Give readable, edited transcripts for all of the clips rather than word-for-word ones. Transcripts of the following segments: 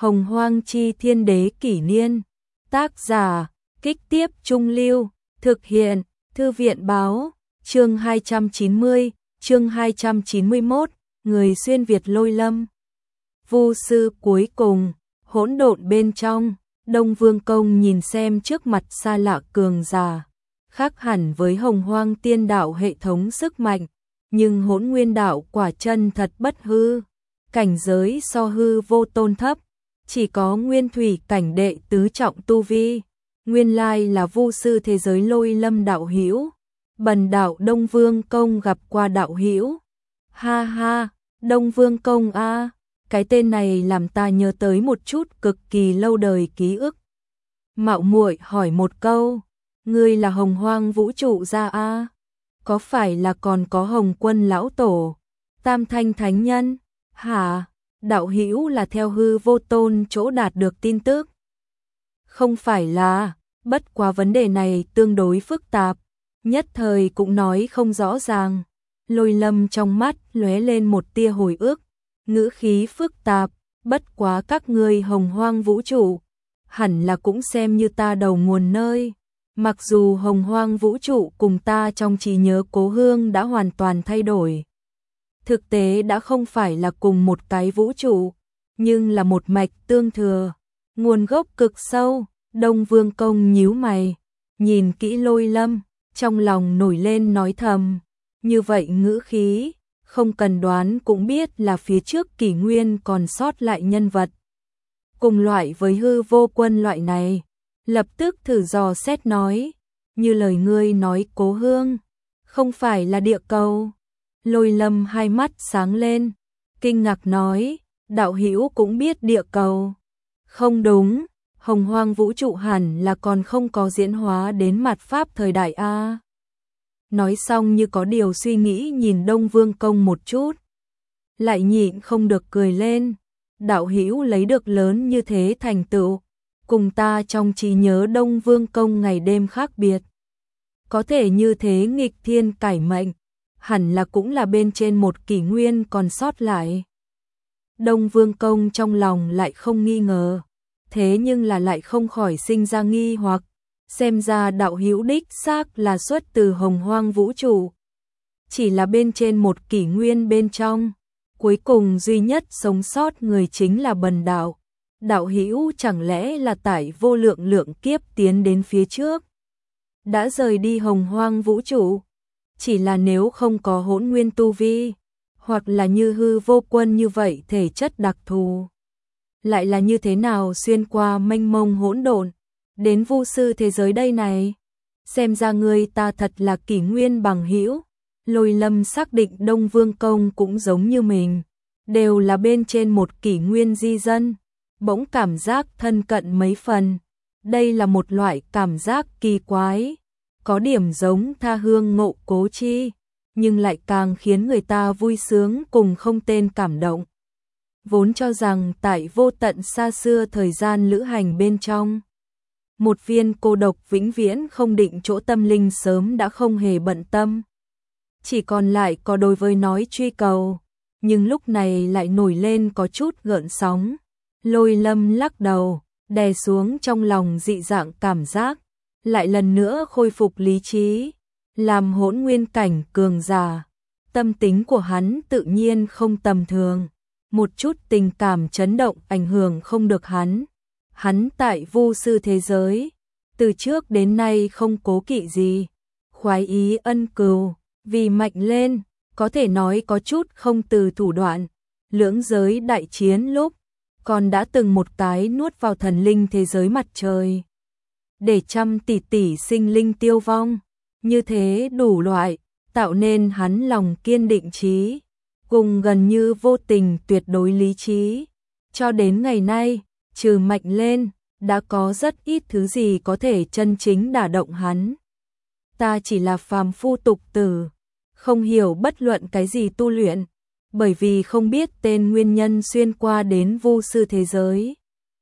Hồng Hoang Chi Thiên Đế Kỷ Niên. Tác giả, Kích Tiếp Trung Lưu. Thực hiện, Thư viện Báo. Chương 290, chương 291, người xuyên Việt Lôi Lâm. Vu sư cuối cùng, hỗn độn bên trong, Đông Vương Công nhìn xem trước mặt xa lạ cường giả, khác hẳn với Hồng Hoang Tiên Đạo hệ thống sức mạnh, nhưng Hỗn Nguyên Đạo quả chân thật bất hư, cảnh giới so hư vô tôn thấp, chỉ có nguyên thủy cảnh đệ tứ trọng tu vi, nguyên lai là vu sư thế giới Lôi Lâm đạo hữu. Bần đạo Đông Vương Công gặp qua đạo hữu. Ha ha, Đông Vương Công a, cái tên này làm ta nhớ tới một chút cực kỳ lâu đời ký ức. Mạo muội hỏi một câu, ngươi là Hồng Hoang vũ trụ gia a? Có phải là còn có Hồng Quân lão tổ, Tam Thanh thánh nhân? Hả? Đạo hữu là theo hư vô tôn chỗ đạt được tin tức? Không phải là, bất quá vấn đề này tương đối phức tạp, nhất thời cũng nói không rõ ràng. Lôi Lâm trong mắt lóe lên một tia hồi ức, ngữ khí phức tạp, bất quá các ngươi Hồng Hoang vũ trụ, hẳn là cũng xem như ta đầu nguồn nơi. Mặc dù Hồng Hoang vũ trụ cùng ta trong trí nhớ cố hương đã hoàn toàn thay đổi, thực tế đã không phải là cùng một cái vũ trụ, nhưng là một mạch tương thừa, nguồn gốc cực sâu. Đông Vương Công nhíu mày, nhìn kỹ Lôi Lâm, trong lòng nổi lên nói thầm, như vậy ngữ khí, không cần đoán cũng biết là phía trước kỷ nguyên còn sót lại nhân vật. Cùng loại với hư vô quân loại này, lập tức thử dò xét nói, như lời ngươi nói cố hương, không phải là địa cầu. Lôi Lâm hai mắt sáng lên, kinh ngạc nói, đạo hữu cũng biết địa cầu. Không đúng, Hồng Hoang vũ trụ hẳn là còn không có diễn hóa đến mạt Pháp thời đại A. Nói xong như có điều suy nghĩ nhìn Đông Vương Công một chút, lại nhịn không được cười lên. Đạo hữu lấy được lớn như thế thành tựu, cùng ta trong trí nhớ Đông Vương Công ngày đêm khác biệt. Có thể như thế nghịch thiên cải mệnh, hẳn là cũng là bên trên một kỷ nguyên còn sót lại. Đông Vương Công trong lòng lại không nghi ngờ, thế nhưng là lại không khỏi sinh ra nghi hoặc, xem ra đạo hữu đích xác là xuất từ Hồng Hoang vũ trụ. Chỉ là bên trên một kỷ nguyên bên trong, cuối cùng duy nhất sống sót người chính là bần đạo. Đạo hữu chẳng lẽ là tại vô lượng lượng kiếp tiến đến phía trước, đã rời đi Hồng Hoang vũ trụ, chỉ là nếu không có hỗn nguyên tu vi, hoặc là như hư vô quân như vậy thể chất đặc thù, lại là như thế nào xuyên qua mênh mông hỗn độn đến vu sư thế giới đây này? Xem ra ngươi ta thật là kỷ nguyên bằng hữu. Lôi Lâm xác định Đông Vương Công cũng giống như mình, đều là bên trên một kỷ nguyên di dân, bỗng cảm giác thân cận mấy phần. Đây là một loại cảm giác kỳ quái, có điểm giống tha hương ngộ cố chi, nhưng lại càng khiến người ta vui sướng cùng không tên cảm động. Vốn cho rằng tại vô tận xa xưa thời gian lữ hành bên trong, một viên cô độc vĩnh viễn không định chỗ tâm linh sớm đã không hề bận tâm, chỉ còn lại có đối với nói truy cầu, nhưng lúc này lại nổi lên có chút gợn sóng. Lôi Lâm lắc đầu, đè xuống trong lòng dị dạng cảm giác, lại lần nữa khôi phục lý trí, làm hỗn nguyên cảnh cường giả. Tâm tính của hắn tự nhiên không tầm thường, một chút tình cảm chấn động ảnh hưởng không được hắn. Hắn tại vu sư thế giới, từ trước đến nay không cố kỵ gì, khoái ý ân cừu, vì mạnh lên, có thể nói có chút không từ thủ đoạn. Lưỡng giới đại chiến lúc, còn đã từng một cái nuốt vào thần linh thế giới mặt trời, để trăm tỷ tỷ sinh linh tiêu vong, như thế đủ loại, tạo nên hắn lòng kiên định trí, cùng gần như vô tình tuyệt đối lý trí. Cho đến ngày nay, trừ mạnh lên, đã có rất ít thứ gì có thể chân chính đả động hắn. Ta chỉ là phàm phu tục tử, không hiểu bất luận cái gì tu luyện, bởi vì không biết tên nguyên nhân xuyên qua đến vu sư thế giới.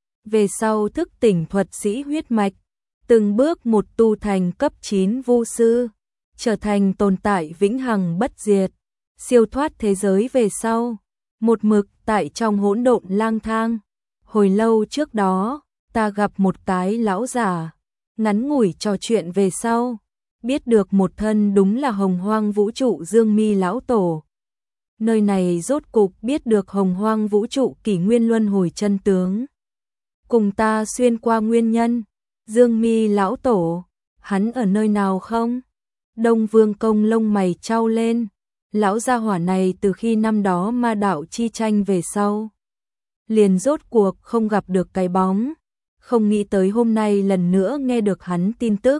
Về sau thức tỉnh thuật sĩ huyết mạch, từng bước một tu thành cấp 9 vu sư, trở thành tồn tại vĩnh hằng bất diệt, siêu thoát thế giới về sau, một mực tại trong hỗn độn lang thang, Hồi lâu trước đó, ta gặp một cái lão giả, ngắn ngủi trò chuyện về sau, biết được một thân đúng là Hồng Hoang Vũ trụ Dương Mi lão tổ. Nơi này rốt cục biết được Hồng Hoang Vũ trụ kỷ nguyên luân hồi chân tướng. Cùng ta xuyên qua nguyên nhân, Dương Mi lão tổ, hắn ở nơi nào không? Đông Vương Công lông mày chau lên, lão gia hỏa này từ khi năm đó ma đạo chi tranh về sau, liền rốt cuộc không gặp được cái bóng, không nghĩ tới hôm nay lần nữa nghe được hắn tin tức.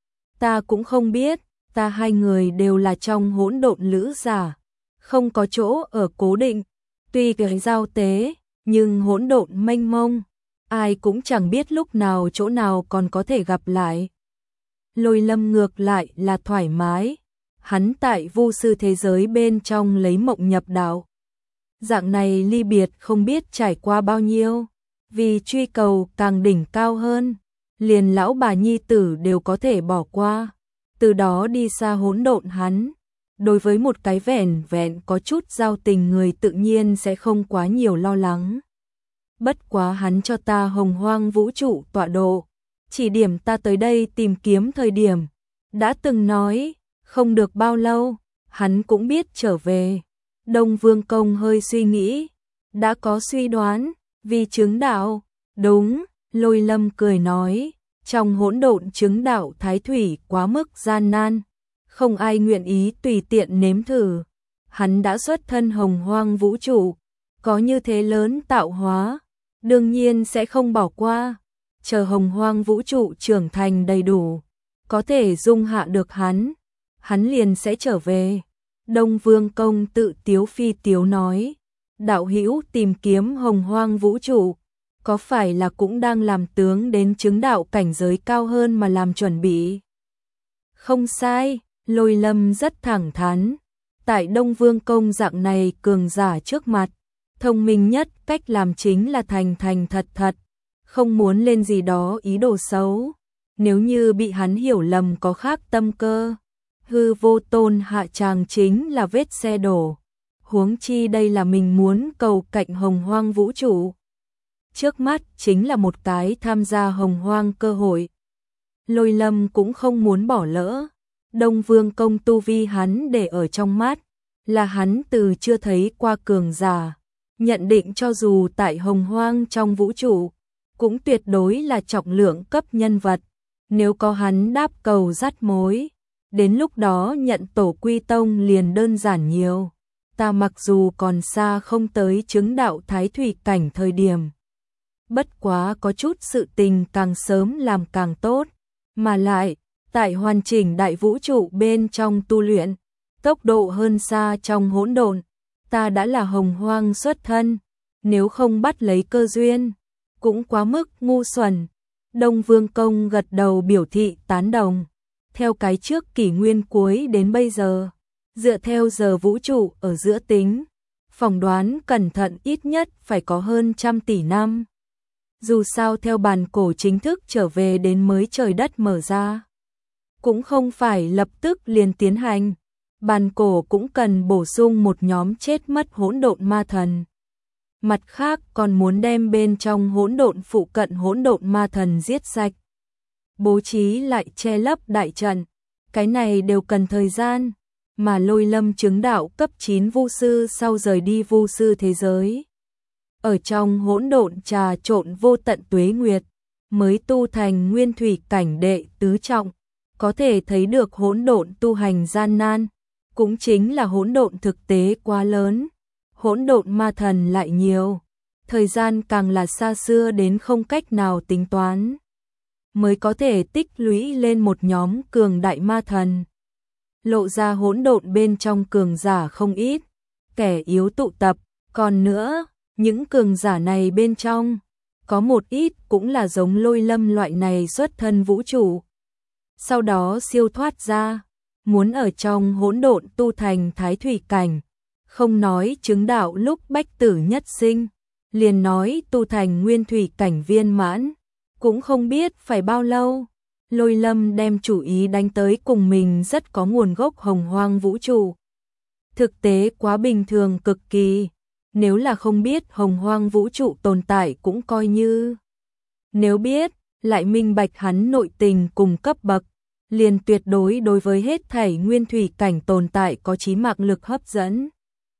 Ta cũng không biết, ta hai người đều là trong hỗn độn lữ giả, không có chỗ ở cố định, tuy cái giao tế, nhưng hỗn độn mênh mông, ai cũng chẳng biết lúc nào chỗ nào còn có thể gặp lại. Lôi Lâm ngược lại là thoải mái, hắn tại vu sư thế giới bên trong lấy mộng nhập đạo. Dạng này ly biệt không biết trải qua bao nhiêu, vì truy cầu càng đỉnh cao hơn, liền lão bà nhi tử đều có thể bỏ qua, từ đó đi xa hỗn độn hắn. Đối với một cái vẻn vẹn có chút giao tình người tự nhiên sẽ không quá nhiều lo lắng. Bất quá hắn cho ta Hồng Hoang Vũ trụ tọa độ, chỉ điểm ta tới đây tìm kiếm thời điểm, đã từng nói, không được bao lâu, hắn cũng biết trở về. Đông Vương Công hơi suy nghĩ, đã có suy đoán, vì chứng đạo, đúng, Lôi Lâm cười nói, trong hỗn độn chứng đạo thái thủy quá mức gian nan, không ai nguyện ý tùy tiện nếm thử. Hắn đã xuất thân Hồng Hoang Vũ trụ, có như thế lớn tạo hóa, đương nhiên sẽ không bỏ qua, chờ Hồng Hoang Vũ trụ trưởng thành đầy đủ, có thể dung hạ được hắn liền sẽ trở về. Đông Vương Công tự tiếu phi tiếu nói, đạo hữu tìm kiếm Hồng Hoang Vũ trụ, có phải là cũng đang làm tướng đến chứng đạo cảnh giới cao hơn mà làm chuẩn bị? Không sai, Lôi Lâm rất thẳng thắn, tại Đông Vương Công dạng này cường giả trước mặt, thông minh nhất cách làm chính là thành thành thật thật, không muốn lên gì đó ý đồ xấu, nếu như bị hắn hiểu lầm có khác tâm cơ. Hư vô tôn hạ tràng chính là vết xe đổ, huống chi đây là mình muốn cầu cạnh Hồng Hoang Vũ trụ. Trước mắt chính là một cái tham gia Hồng Hoang cơ hội. Lôi Lâm cũng không muốn bỏ lỡ. Đông Vương Công tu vi hắn để ở trong mắt, là hắn từ chưa thấy qua cường giả, nhận định cho dù tại Hồng Hoang trong vũ trụ, cũng tuyệt đối là trọng lượng cấp nhân vật, nếu có hắn đáp cầu dắt mối, đến lúc đó nhận tổ quy tông liền đơn giản nhiều. Ta mặc dù còn xa không tới chứng đạo thái thủy cảnh thời điểm, bất quá có chút sự tình càng sớm làm càng tốt, mà lại, tại hoàn chỉnh đại vũ trụ bên trong tu luyện, tốc độ hơn xa trong hỗn độn, ta đã là Hồng Hoang xuất thân, nếu không bắt lấy cơ duyên, cũng quá mức ngu xuẩn. Đông Vương Công gật đầu biểu thị tán đồng. Theo cái trước kỷ nguyên cuối đến bây giờ, dựa theo giờ vũ trụ ở giữa tính, phỏng đoán cẩn thận ít nhất phải có hơn 100 tỷ năm. Dù sao theo bản cổ chính thức trở về đến mới trời đất mở ra, cũng không phải lập tức liền tiến hành, bản cổ cũng cần bổ sung một nhóm chết mất hỗn độn ma thần. Mặt khác còn muốn đem bên trong hỗn độn phụ cận hỗn độn ma thần giết sạch, bố trí lại che lấp đại trận, cái này đều cần thời gian, mà Lôi Lâm chứng đạo cấp 9 vu sư sau rời đi vu sư thế giới. Ở trong hỗn độn trà trộn vô tận tuế nguyệt, mới tu thành nguyên thủy cảnh đệ tứ trọng, có thể thấy được hỗn độn tu hành gian nan, cũng chính là hỗn độn thực tế quá lớn, hỗn độn ma thần lại nhiều, thời gian càng là xa xưa đến không cách nào tính toán, mới có thể tích lũy lên một nhóm cường đại ma thần. Lộ ra hỗn độn bên trong cường giả không ít, kẻ yếu tụ tập, còn nữa, những cường giả này bên trong, có một ít cũng là giống Lôi Lâm loại này xuất thân vũ trụ. Sau đó siêu thoát ra, muốn ở trong hỗn độn tu thành thái thủy cảnh, không nói chứng đạo lúc bách tử nhất sinh, liền nói tu thành nguyên thủy cảnh viên mãn, cũng không biết phải bao lâu. Lôi Lâm đem chủ ý đánh tới cùng mình rất có nguồn gốc Hồng Hoang vũ trụ. Thực tế quá bình thường cực kỳ, Nếu là không biết hồng hoang vũ trụ tồn tại cũng coi như. Nếu biết, lại minh bạch hắn nội tình cùng cấp bậc, liền tuyệt đối đối với hết thảy nguyên thủy cảnh tồn tại có chí mạng lực hấp dẫn.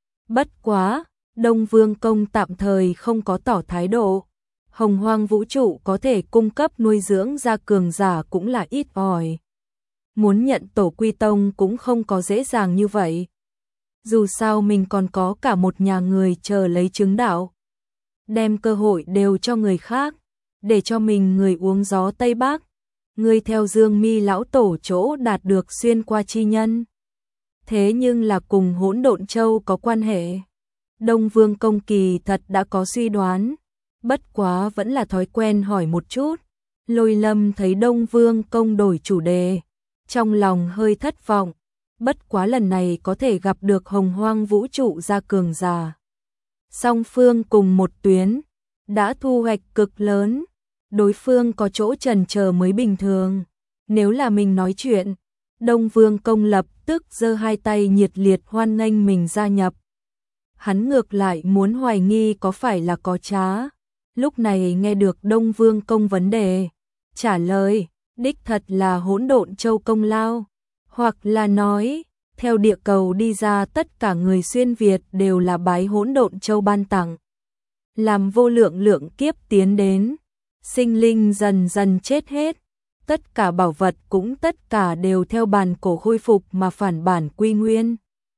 Bất quá, Đông Vương Công tạm thời không có tỏ thái độ. Hồng hoang vũ trụ có thể cung cấp nuôi dưỡng ra cường giả cũng là ít ỏi. Muốn nhận tổ quy tông cũng không có dễ dàng như vậy. Dù sao mình còn có cả một nhà người chờ lấy chứng đạo. Đem cơ hội đều cho người khác, để cho mình người uống gió Tây Bắc. Người theo Dương Mi lão tổ chỗ đạt được xuyên qua chi nhân. Thế nhưng là cùng Hỗn Độn Châu có quan hệ. Đông Vương Công kỳ thật đã có suy đoán, bất quá vẫn là thói quen hỏi một chút. Lôi Lâm thấy Đông Vương Công đổi chủ đề, trong lòng hơi thất vọng, bất quá lần này có thể gặp được hồng hoang vũ trụ gia cường giả. Song phương cùng một tuyến, đã thu hoạch cực lớn, đối phương có chỗ chần chờ mới bình thường. Nếu là mình nói chuyện, Đông Vương Công lập tức giơ hai tay nhiệt liệt hoan nghênh mình gia nhập. Hắn ngược lại muốn hoài nghi có phải là có trá. Lúc này nghe được Đông Vương Công vấn đề, trả lời, đích thật là Hỗn Độn Châu công lao, hoặc là nói, theo địa cầu đi ra tất cả người xuyên Việt đều là bái Hỗn Độn Châu ban tặng. Làm vô lượng lượng kiếp tiến đến, sinh linh dần dần chết hết, tất cả bảo vật cũng tất cả đều theo bản cổ khôi phục mà phản bản quy nguyên.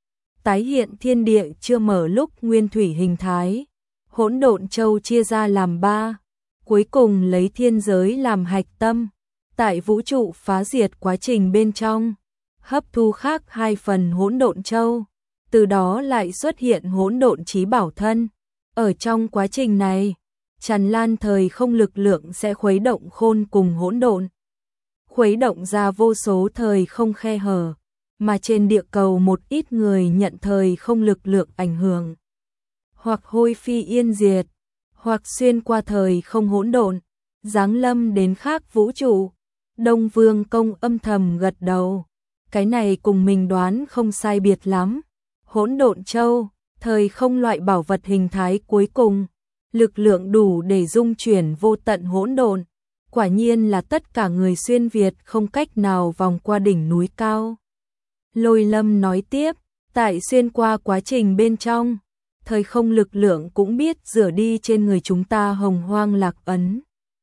Tái hiện thiên địa chưa mở lúc nguyên thủy hình thái, Hỗn Độn Châu chia ra làm 3, cuối cùng lấy thiên giới làm hạch tâm, tại vũ trụ phá diệt quá trình bên trong, hấp thu khác 2 phần Hỗn Độn Châu, từ đó lại xuất hiện Hỗn Độn Chí Bảo Thân. Ở trong quá trình này, tràn lan thời không lực lượng sẽ khuấy động khôn cùng hỗn độn, khuấy động ra vô số thời không khe hở, mà trên địa cầu một ít người nhận thời không lực lượng ảnh hưởng, hoặc hôi phi yên diệt, hoặc xuyên qua thời không hỗn độn, giáng lâm đến khác vũ trụ. Đông Vương Công âm thầm gật đầu, cái này cùng mình đoán không sai biệt lắm. Hỗn Độn Châu, thời không loại bảo vật hình thái cuối cùng, lực lượng đủ để dung chuyển vô tận hỗn độn, quả nhiên là tất cả người xuyên Việt không cách nào vòng qua đỉnh núi cao. Lôi Lâm nói tiếp, tại xuyên qua quá trình bên trong, thời không lực lượng cũng biết rửa đi trên người chúng ta hồng hoang lạc ấn.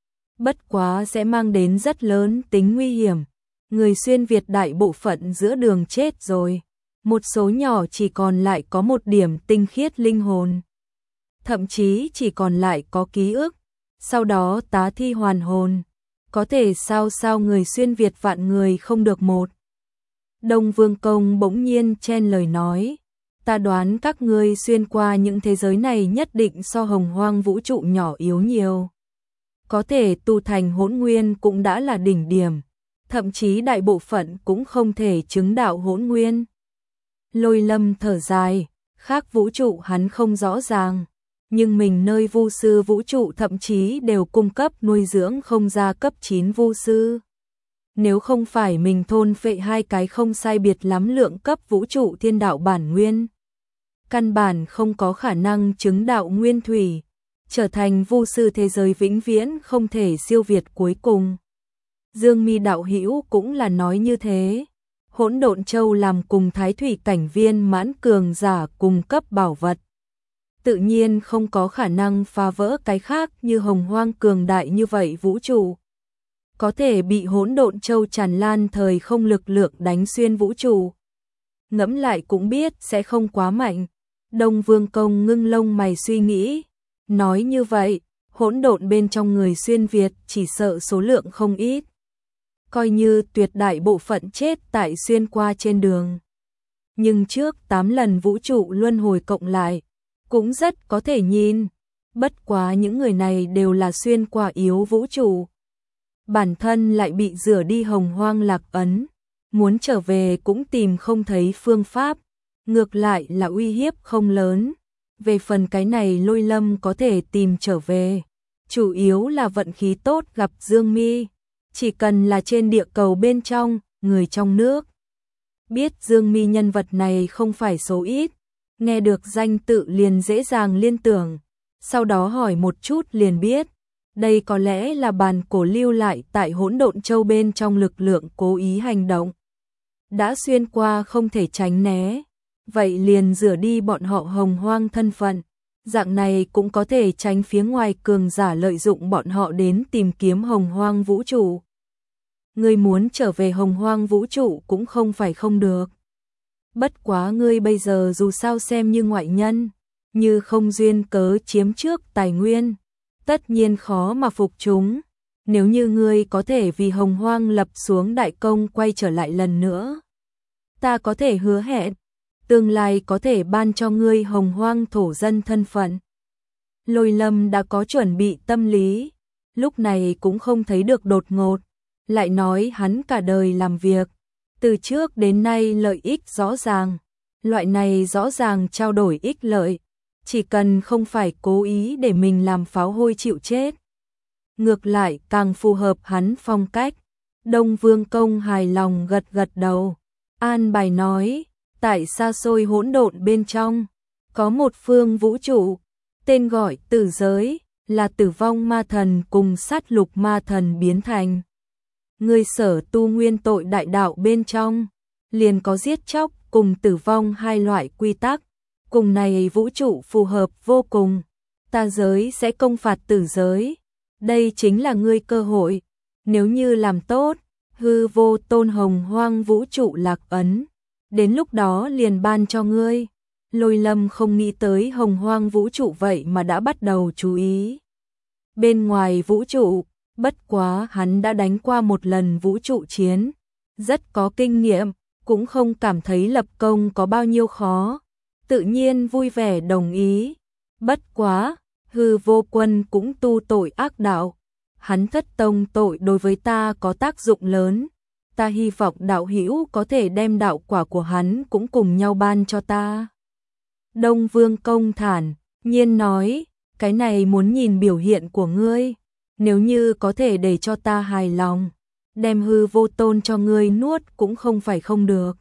Bất quá sẽ mang đến rất lớn tính nguy hiểm, người xuyên Việt đại bộ phận giữa đường chết rồi, một số nhỏ chỉ còn lại có một điểm tinh khiết linh hồn, thậm chí chỉ còn lại có ký ức, sau đó tá thi hoàn hồn, có thể sao người xuyên Việt vạn người không được một. Đông Vương Công bỗng nhiên chen lời nói, ta đoán các ngươi xuyên qua những thế giới này nhất định so hồng hoang vũ trụ nhỏ yếu nhiều. Có thể tu thành hỗn nguyên cũng đã là đỉnh điểm, thậm chí đại bộ phận cũng không thể chứng đạo hỗn nguyên. Lôi Lâm thở dài, khác vũ trụ hắn không rõ ràng, nhưng mình nơi vu sư vũ trụ thậm chí đều cung cấp nuôi dưỡng không ra cấp 9 vu sư. Nếu không phải mình thôn phệ 2 cái không sai biệt lắm lượng cấp vũ trụ thiên đạo bản nguyên, căn bản không có khả năng chứng đạo nguyên thủy, trở thành vu sư thế giới vĩnh viễn không thể siêu việt cuối cùng. Dương Mi đạo hữu cũng là nói như thế. Hỗn Độn Châu làm cùng thái thủy cảnh viên mãn cường giả cung cấp bảo vật, tự nhiên không có khả năng phá vỡ cái khác như hồng hoang cường đại như vậy vũ trụ. Có thể bị Hỗn Độn Châu tràn lan thời không lực lượng đánh xuyên vũ trụ, ngẫm lại cũng biết sẽ không quá mạnh. Đông Vương Công ngưng lông mày suy nghĩ, nói như vậy, hỗn độn bên trong người xuyên Việt chỉ sợ số lượng không ít. Coi như tuyệt đại bộ phận chết tại xuyên qua trên đường. Nhưng trước 8 lần vũ trụ luân hồi cộng lại, cũng rất có thể nhìn. Bất quá những người này đều là xuyên qua yếu vũ trụ. Bản thân lại bị rửa đi hồng hoang lạc ấn. Muốn trở về cũng tìm không thấy phương pháp. Ngược lại là uy hiếp không lớn. Về phần cái này Lôi Lâm có thể tìm trở về. Chủ yếu là vận khí tốt gặp Dương Mi. Chỉ cần là trên địa cầu bên trong, người trong nước biết Dương Mi nhân vật này không phải số ít, Nghe được danh tự liền dễ dàng liên tưởng, sau đó hỏi một chút liền biết, đây có lẽ là bàn cổ lưu lại tại Hỗn Độn Châu bên trong lực lượng cố ý hành động. Đã xuyên qua không thể tránh né, vậy liền rửa đi bọn họ Hồng Hoang thân phận, dạng này cũng có thể tránh phía ngoài cường giả lợi dụng bọn họ đến tìm kiếm Hồng Hoang vũ trụ. Ngươi muốn trở về Hồng Hoang vũ trụ cũng không phải không được. Bất quá ngươi bây giờ dù sao xem như ngoại nhân, như không duyên cớ chiếm trước tài nguyên, tất nhiên khó mà phục chúng. Nếu như ngươi có thể vì Hồng Hoang lập xuống đại công quay trở lại lần nữa, ta có thể hứa hẹn, tương lai có thể ban cho ngươi Hồng Hoang thổ dân thân phận. Lôi Lâm đã có chuẩn bị tâm lý, lúc này cũng không thấy được đột ngột, lại nói hắn cả đời làm việc, từ trước đến nay lợi ích rõ ràng, loại này rõ ràng trao đổi ích lợi, chỉ cần không phải cố ý để mình làm pháo hôi chịu chết. Ngược lại càng phù hợp hắn phong cách. Đông Vương Công hài lòng gật gật đầu, an bài nói, tại xa xôi hỗn độn bên trong, có một phương vũ trụ, tên gọi Tử Giới, là tử vong ma thần cùng sát lục ma thần biến thành. Người sở tu nguyên tội đại đạo bên trong, liền có giết chóc cùng tử vong hai loại quy tắc, cùng này vũ trụ phù hợp vô cùng, ta giới sẽ công phạt Tử Giới, đây chính là ngươi cơ hội, nếu như làm tốt, hư vô tôn Hồng Hoang vũ trụ lạc ấn, đến lúc đó liền ban cho ngươi. Lôi Lâm không nghĩ tới Hồng Hoang vũ trụ vậy mà đã bắt đầu chú ý bên ngoài vũ trụ, bất quá hắn đã đánh qua một lần vũ trụ chiến, rất có kinh nghiệm, cũng không cảm thấy lập công có bao nhiêu khó, tự nhiên vui vẻ đồng ý. Bất quá, hư vô quân cũng tu tội ác đạo, hắn thất tông tội đối với ta có tác dụng lớn, ta hy vọng đạo hữu có thể đem đạo quả của hắn cũng cùng nhau ban cho ta. Đông Vương Công thản nhiên nói, cái này muốn nhìn biểu hiện của ngươi, nếu như có thể để cho ta hài lòng, đem hư vô tôn cho ngươi nuốt cũng không phải không được.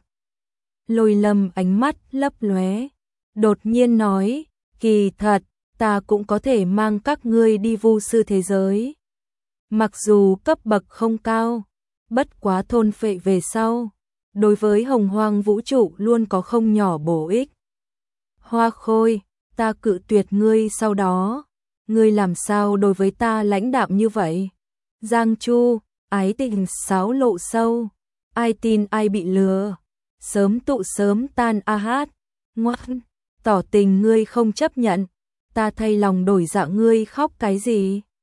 Lôi Lâm ánh mắt lấp lóe, đột nhiên nói, kỳ thật, ta cũng có thể mang các ngươi đi vu sư thế giới. Mặc dù cấp bậc không cao, bất quá thôn phệ về sau, đối với Hồng Hoang vũ trụ luôn có không nhỏ bổ ích. Hoa Khôi, ta cự tuyệt ngươi sau đó, ngươi làm sao đối với ta lãnh đạm như vậy? Giang Chu, ái tình xáo lộ sâu, ai tin ai bị lừa, sớm tụ sớm tan a hát, ngoan, tỏ tình ngươi không chấp nhận, ta thay lòng đổi dạ ngươi khóc cái gì?